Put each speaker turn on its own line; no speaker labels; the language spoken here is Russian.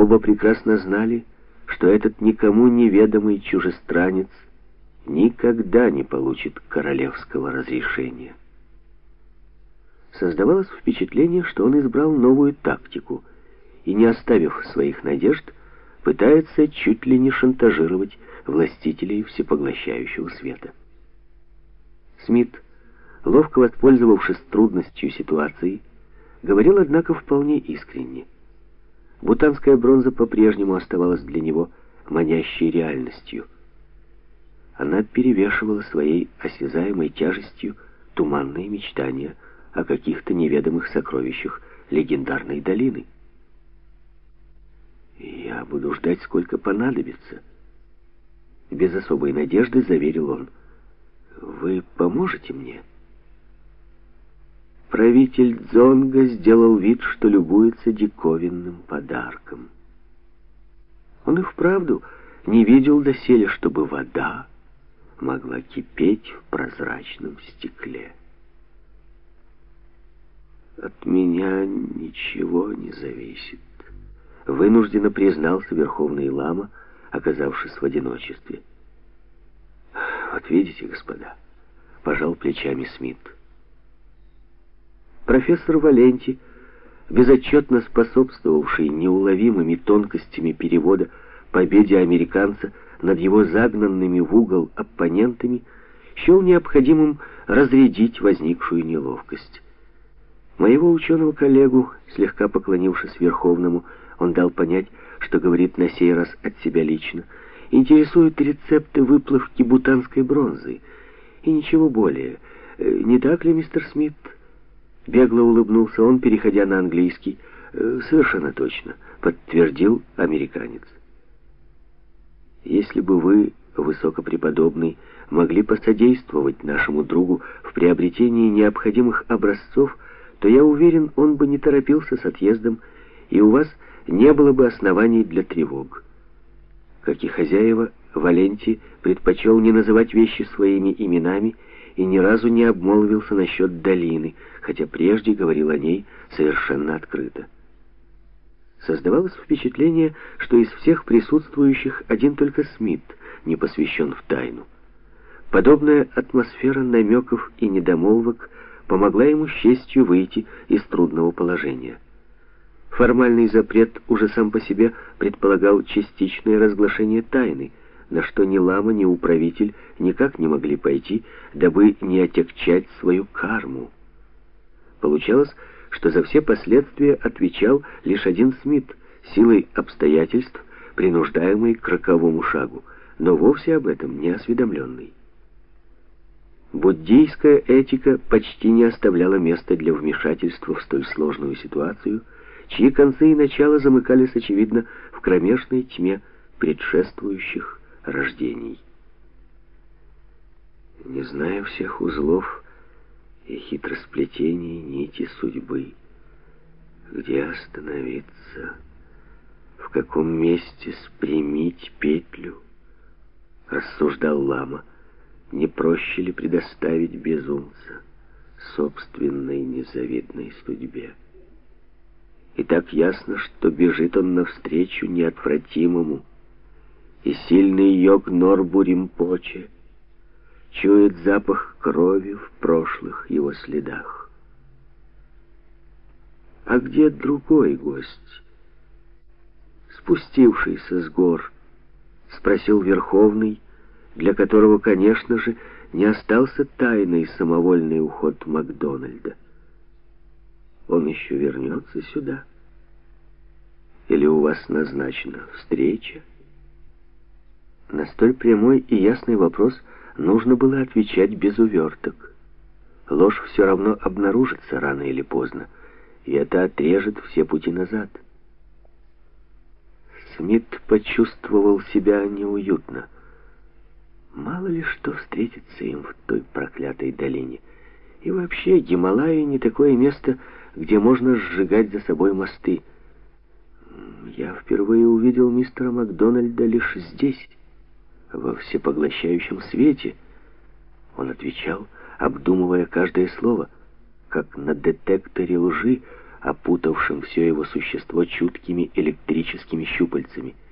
Оба прекрасно знали, что этот никому неведомый чужестранец никогда не получит королевского разрешения. Создавалось впечатление, что он избрал новую тактику и, не оставив своих надежд, пытается чуть ли не шантажировать властителей всепоглощающего света. Смит, ловко воспользовавшись трудностью ситуации, говорил, однако, вполне искренне. Бутанская бронза по-прежнему оставалась для него манящей реальностью. Она перевешивала своей осязаемой тяжестью туманные мечтания о каких-то неведомых сокровищах легендарной долины. «Я буду ждать, сколько понадобится», — без особой надежды заверил он. «Вы поможете мне?» Правитель Дзонга сделал вид, что любуется диковинным подарком. Он и вправду не видел доселе, чтобы вода могла кипеть в прозрачном стекле. «От меня ничего не зависит», — вынужденно признался верховный лама, оказавшись в одиночестве. «Вот видите, господа», — пожал плечами Смит. Профессор Валенти, безотчетно способствовавший неуловимыми тонкостями перевода победе американца над его загнанными в угол оппонентами, счел необходимым разрядить возникшую неловкость. Моего ученого коллегу, слегка поклонившись Верховному, он дал понять, что говорит на сей раз от себя лично, интересуют рецепты выплавки бутанской бронзы. И ничего более. Не так ли, мистер Смит? Бегло улыбнулся он, переходя на английский. «Совершенно точно», — подтвердил американец. «Если бы вы, высокопреподобный, могли посодействовать нашему другу в приобретении необходимых образцов, то, я уверен, он бы не торопился с отъездом, и у вас не было бы оснований для тревог». Как и хозяева, Валенти предпочел не называть вещи своими именами и ни разу не обмолвился насчет долины, хотя прежде говорил о ней совершенно открыто. Создавалось впечатление, что из всех присутствующих один только Смит не посвящен в тайну. Подобная атмосфера намеков и недомолвок помогла ему с честью выйти из трудного положения. Формальный запрет уже сам по себе предполагал частичное разглашение тайны, на что ни лама, ни управитель никак не могли пойти, дабы не отягчать свою карму. Получалось, что за все последствия отвечал лишь один Смит, силой обстоятельств, принуждаемый к роковому шагу, но вовсе об этом не осведомленный. Буддийская этика почти не оставляла места для вмешательства в столь сложную ситуацию, чьи концы и начала замыкались, очевидно, в кромешной тьме предшествующих рождений. Не зная всех узлов и хитросплетений нити судьбы, где остановиться, в каком месте спрямить петлю, рассуждал лама, не проще ли предоставить безумца собственной незавидной судьбе? И так ясно, что бежит он навстречу неотвратимому, и сильный йог Норбу Римпоче чует запах крови в прошлых его следах. А где другой гость, спустившийся с гор? Спросил Верховный, для которого, конечно же, не остался тайной самовольный уход Макдональда. Он еще вернется сюда? Или у вас назначена встреча? На столь прямой и ясный вопрос нужно было отвечать без уверток. Ложь все равно обнаружится рано или поздно, и это отрежет все пути назад. Смит почувствовал себя неуютно. Мало ли что встретится им в той проклятой долине. И вообще, Гималаи не такое место, где можно сжигать за собой мосты. Я впервые увидел мистера Макдональда лишь здесь, во всепоглощающем свете. Он отвечал, обдумывая каждое слово, как на детекторе лжи, опутавшим все его существо чуткими электрическими щупальцами.